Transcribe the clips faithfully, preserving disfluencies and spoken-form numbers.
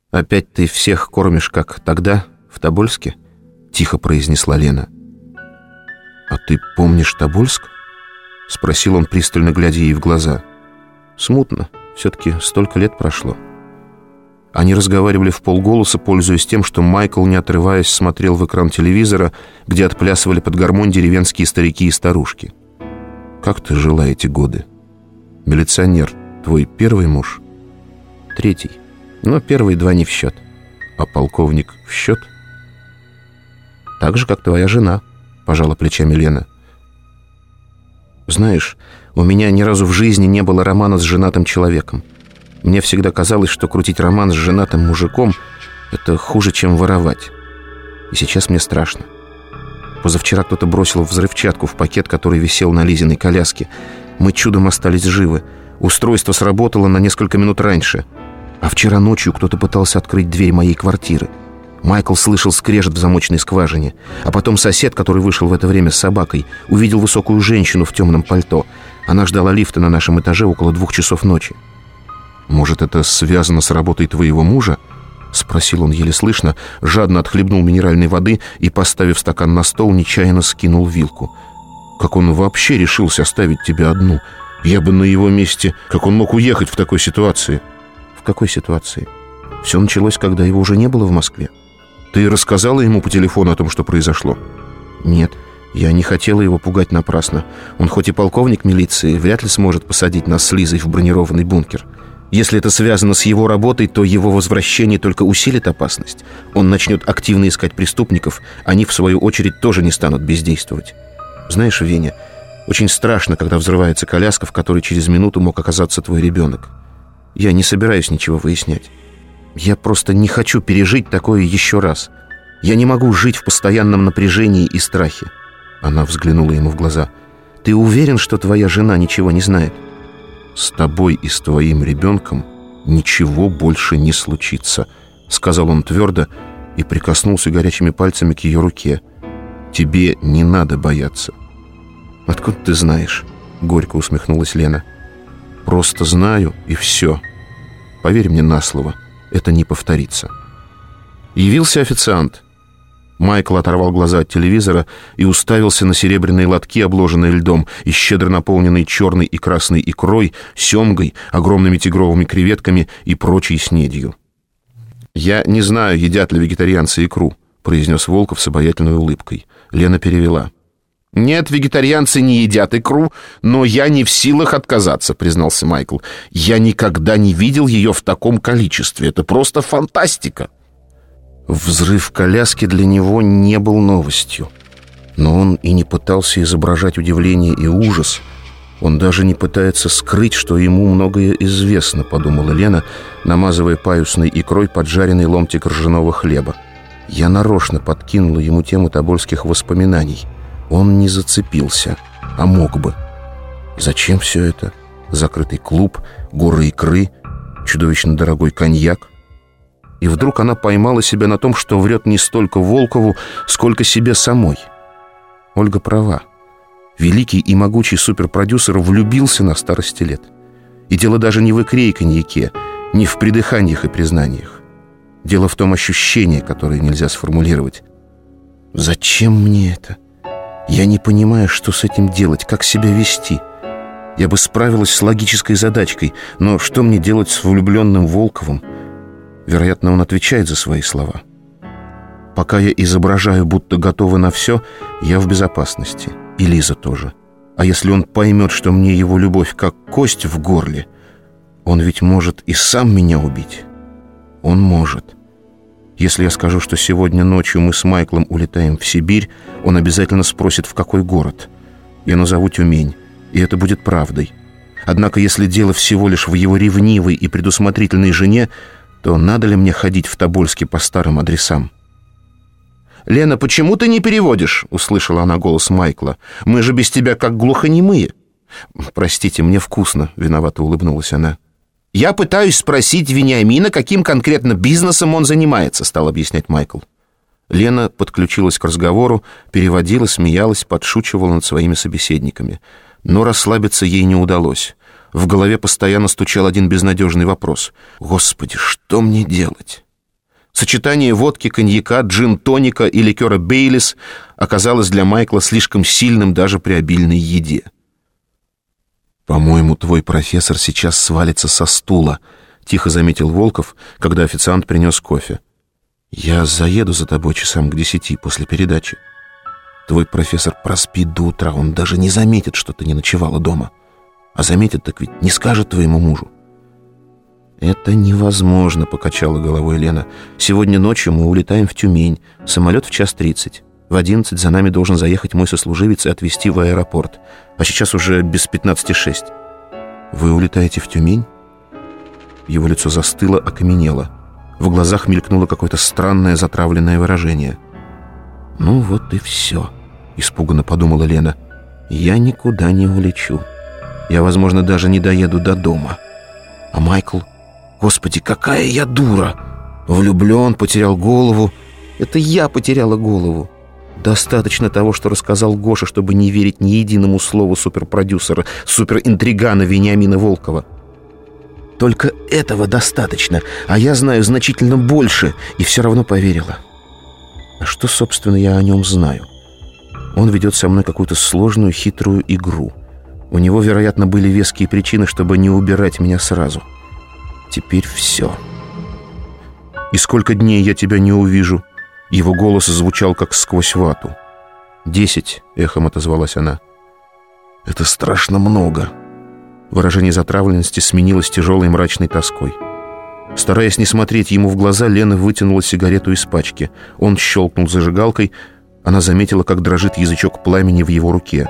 «Опять ты всех кормишь, как тогда, в Тобольске?» — тихо произнесла Лена. «А ты помнишь Тобольск?» — спросил он, пристально глядя ей в глаза. «Смутно. Все-таки столько лет прошло». Они разговаривали вполголоса, пользуясь тем, что Майкл, не отрываясь, смотрел в экран телевизора, где отплясывали под гармонь деревенские старики и старушки. «Как ты жила эти годы? Милиционер твой первый муж?» «Третий. Но первые два не в счет». «А полковник в счет?» «Так же, как твоя жена», — пожала плечами Лена. «Знаешь, у меня ни разу в жизни не было романа с женатым человеком. Мне всегда казалось, что крутить роман с женатым мужиком — это хуже, чем воровать. И сейчас мне страшно. Позавчера кто-то бросил взрывчатку в пакет, который висел на Лизиной коляске. Мы чудом остались живы. Устройство сработало на несколько минут раньше. А вчера ночью кто-то пытался открыть дверь моей квартиры. Майкл слышал скрежет в замочной скважине. А потом сосед, который вышел в это время с собакой, увидел высокую женщину в темном пальто. Она ждала лифта на нашем этаже около двух часов ночи. «Может, это связано с работой твоего мужа?» — спросил он еле слышно, жадно отхлебнул минеральной воды и, поставив стакан на стол, нечаянно скинул вилку. «Как он вообще решился оставить тебя одну? Я бы на его месте... Как он мог уехать в такой ситуации?» «В какой ситуации? Все началось, когда его уже не было в Москве». «Ты рассказала ему по телефону о том, что произошло?» «Нет, я не хотела его пугать напрасно. Он хоть и полковник милиции, вряд ли сможет посадить нас с Лизой в бронированный бункер. Если это связано с его работой, то его возвращение только усилит опасность. Он начнет активно искать преступников, они, в свою очередь, тоже не станут бездействовать. Знаешь, Веня, очень страшно, когда взрывается коляска, в которой через минуту мог оказаться твой ребенок. Я не собираюсь ничего выяснять. Я просто не хочу пережить такое еще раз. Я не могу жить в постоянном напряжении и страхе». Она взглянула ему в глаза. «Ты уверен, что твоя жена ничего не знает?» «С тобой и с твоим ребенком ничего больше не случится», — сказал он твердо и прикоснулся горячими пальцами к ее руке. «Тебе не надо бояться». «Откуда ты знаешь?» — горько усмехнулась Лена. «Просто знаю, и все. Поверь мне на слово, это не повторится». Явился официант. Майкл оторвал глаза от телевизора и уставился на серебряные лотки, обложенные льдом, и щедро наполненные черной и красной икрой, семгой, огромными тигровыми креветками и прочей снедью. «Я не знаю, едят ли вегетарианцы икру», — произнес Волков с обаятельной улыбкой. Лена перевела. «Нет, вегетарианцы не едят икру, но я не в силах отказаться», — признался Майкл. «Я никогда не видел ее в таком количестве. Это просто фантастика». Взрыв коляски для него не был новостью. Но он и не пытался изображать удивление и ужас. Он даже не пытается скрыть, что ему многое известно, подумала Лена, намазывая паюсной икрой поджаренный ломтик ржаного хлеба. Я нарочно подкинула ему тему тобольских воспоминаний. Он не зацепился, а мог бы. Зачем все это? Закрытый клуб, горы икры, чудовищно дорогой коньяк. И вдруг она поймала себя на том, что врет не столько Волкову, сколько себе самой. Ольга права. Великий и могучий суперпродюсер влюбился на старости лет. И дело даже не в икре и коньяке, не в придыханиях и признаниях. Дело в том ощущении, которое нельзя сформулировать. «Зачем мне это? Я не понимаю, что с этим делать, как себя вести. Я бы справилась с логической задачкой, но что мне делать с влюбленным Волковым?» Вероятно, он отвечает за свои слова. Пока я изображаю, будто готова на все, я в безопасности. И Лиза тоже. А если он поймет, что мне его любовь как кость в горле, он ведь может и сам меня убить. Он может. Если я скажу, что сегодня ночью мы с Майклом улетаем в Сибирь, он обязательно спросит, в какой город. Я назову Тюмень, и это будет правдой. Однако, если дело всего лишь в его ревнивой и предусмотрительной жене, то надо ли мне ходить в Тобольске по старым адресам? «Лена, почему ты не переводишь?» — услышала она голос Майкла. «Мы же без тебя как глухонемые». «Простите, мне вкусно», — виновато улыбнулась она. «Я пытаюсь спросить Вениамина, каким конкретно бизнесом он занимается», — стал объяснять Майкл. Лена подключилась к разговору, переводила, смеялась, подшучивала над своими собеседниками. Но расслабиться ей не удалось. В голове постоянно стучал один безнадежный вопрос. «Господи, что мне делать?» Сочетание водки, коньяка, джин-тоника и ликера Бейлис оказалось для Майкла слишком сильным даже при обильной еде. «По-моему, твой профессор сейчас свалится со стула», — тихо заметил Волков, когда официант принес кофе. «Я заеду за тобой часам к десяти после передачи. Твой профессор проспит до утра, он даже не заметит, что ты не ночевала дома. А заметит, так ведь не скажет твоему мужу». «Это невозможно», — покачала головой Лена. «Сегодня ночью мы улетаем в Тюмень. Самолет в час тридцать. В одиннадцать за нами должен заехать мой сослуживец и отвезти в аэропорт. А сейчас уже без пятнадцати шесть». «Вы улетаете в Тюмень?» Его лицо застыло, окаменело. В глазах мелькнуло какое-то странное затравленное выражение. «Ну вот и все», — испуганно подумала Лена. «Я никуда не улечу. Я, возможно, даже не доеду до дома. А Майкл... Господи, какая я дура! Влюблен, потерял голову. Это я потеряла голову. Достаточно того, что рассказал Гоша, чтобы не верить ни единому слову суперпродюсера, суперинтригана Вениамина Волкова. Только этого достаточно, а я знаю значительно больше, и все равно поверила. А что, собственно, я о нем знаю? Он ведет со мной какую-то сложную, хитрую игру. У него, вероятно, были веские причины, чтобы не убирать меня сразу. Теперь все. «И сколько дней я тебя не увижу?» Его голос звучал, как сквозь вату. «Десять», — эхом отозвалась она. «Это страшно много». Выражение затравленности сменилось тяжелой мрачной тоской. Стараясь не смотреть ему в глаза, Лена вытянула сигарету из пачки. Он щелкнул зажигалкой. Она заметила, как дрожит язычок пламени в его руке.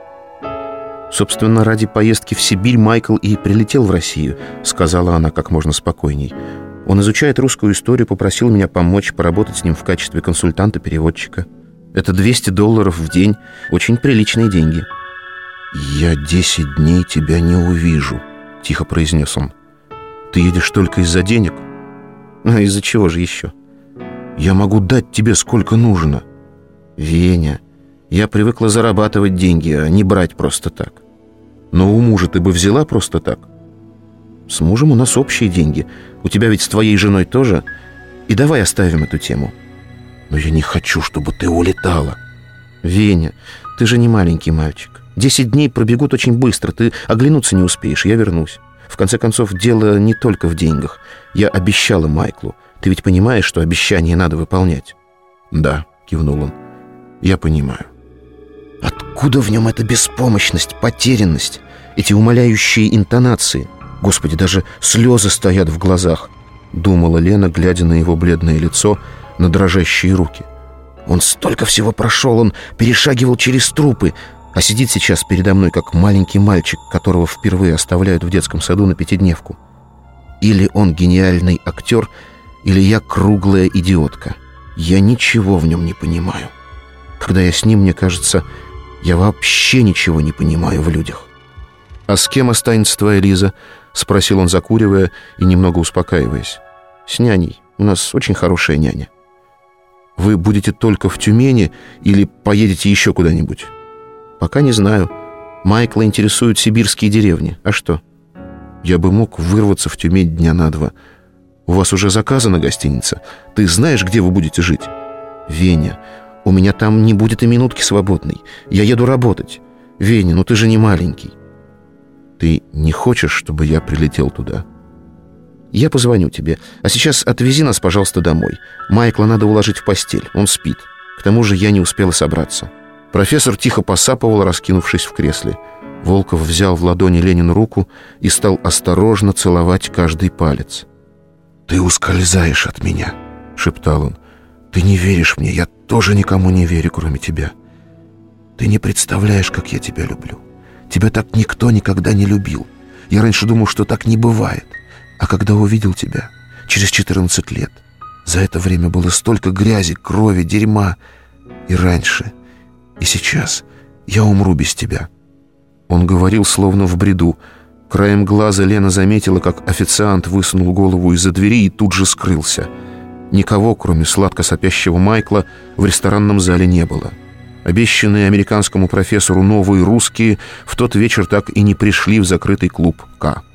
«Собственно, ради поездки в Сибирь Майкл и прилетел в Россию», — сказала она как можно спокойней. «Он изучает русскую историю, попросил меня помочь поработать с ним в качестве консультанта-переводчика. Это двести долларов в день, очень приличные деньги». «Я десять дней тебя не увижу», — тихо произнес он. «Ты едешь только из-за денег?» «А из-за чего же еще?» «Я могу дать тебе сколько нужно». «Веня, я привыкла зарабатывать деньги, а не брать просто так». «Но у мужа ты бы взяла просто так?» «С мужем у нас общие деньги. У тебя ведь с твоей женой тоже. И давай оставим эту тему». «Но я не хочу, чтобы ты улетала». «Веня, ты же не маленький мальчик. Десять дней пробегут очень быстро. Ты оглянуться не успеешь, я вернусь. В конце концов, дело не только в деньгах. Я обещала Майклу. Ты ведь понимаешь, что обещание надо выполнять?» «Да», — кивнул он, — «я понимаю». Откуда в нем эта беспомощность, потерянность, эти умоляющие интонации? Господи, даже слезы стоят в глазах, думала Лена, глядя на его бледное лицо, на дрожащие руки. Он столько всего прошел, он перешагивал через трупы, а сидит сейчас передо мной, как маленький мальчик, которого впервые оставляют в детском саду на пятидневку. Или он гениальный актер, или я круглая идиотка. Я ничего в нем не понимаю. Когда я с ним, мне кажется, я вообще ничего не понимаю в людях. «А с кем останется твоя Лиза?» — спросил он, закуривая и немного успокаиваясь. «С няней. У нас очень хорошая няня». «Вы будете только в Тюмени или поедете еще куда-нибудь?» «Пока не знаю. Майкла интересуют сибирские деревни. А что?» «Я бы мог вырваться в Тюмень дня на два. У вас уже заказана гостиница. Ты знаешь, где вы будете жить?» «Веня, у меня там не будет и минутки свободной. Я еду работать. Веня, ну ты же не маленький». «Ты не хочешь, чтобы я прилетел туда?» «Я позвоню тебе. А сейчас отвези нас, пожалуйста, домой. Майкла надо уложить в постель. Он спит. К тому же я не успела собраться». Профессор тихо посапывал, раскинувшись в кресле. Волков взял в ладони Ленину руку и стал осторожно целовать каждый палец. «Ты ускользаешь от меня», — шептал он. «Ты не веришь мне, я тоже никому не верю, кроме тебя. Ты не представляешь, как я тебя люблю. Тебя так никто никогда не любил. Я раньше думал, что так не бывает. А когда увидел тебя, через четырнадцать лет, за это время было столько грязи, крови, дерьма. И раньше, и сейчас я умру без тебя». Он говорил словно в бреду. Краем глаза Лена заметила, как официант высунул голову из-за двери и тут же скрылся. Никого, кроме сладко сопящего Майкла, в ресторанном зале не было. Обещанные американскому профессору новые русские в тот вечер так и не пришли в закрытый клуб «К».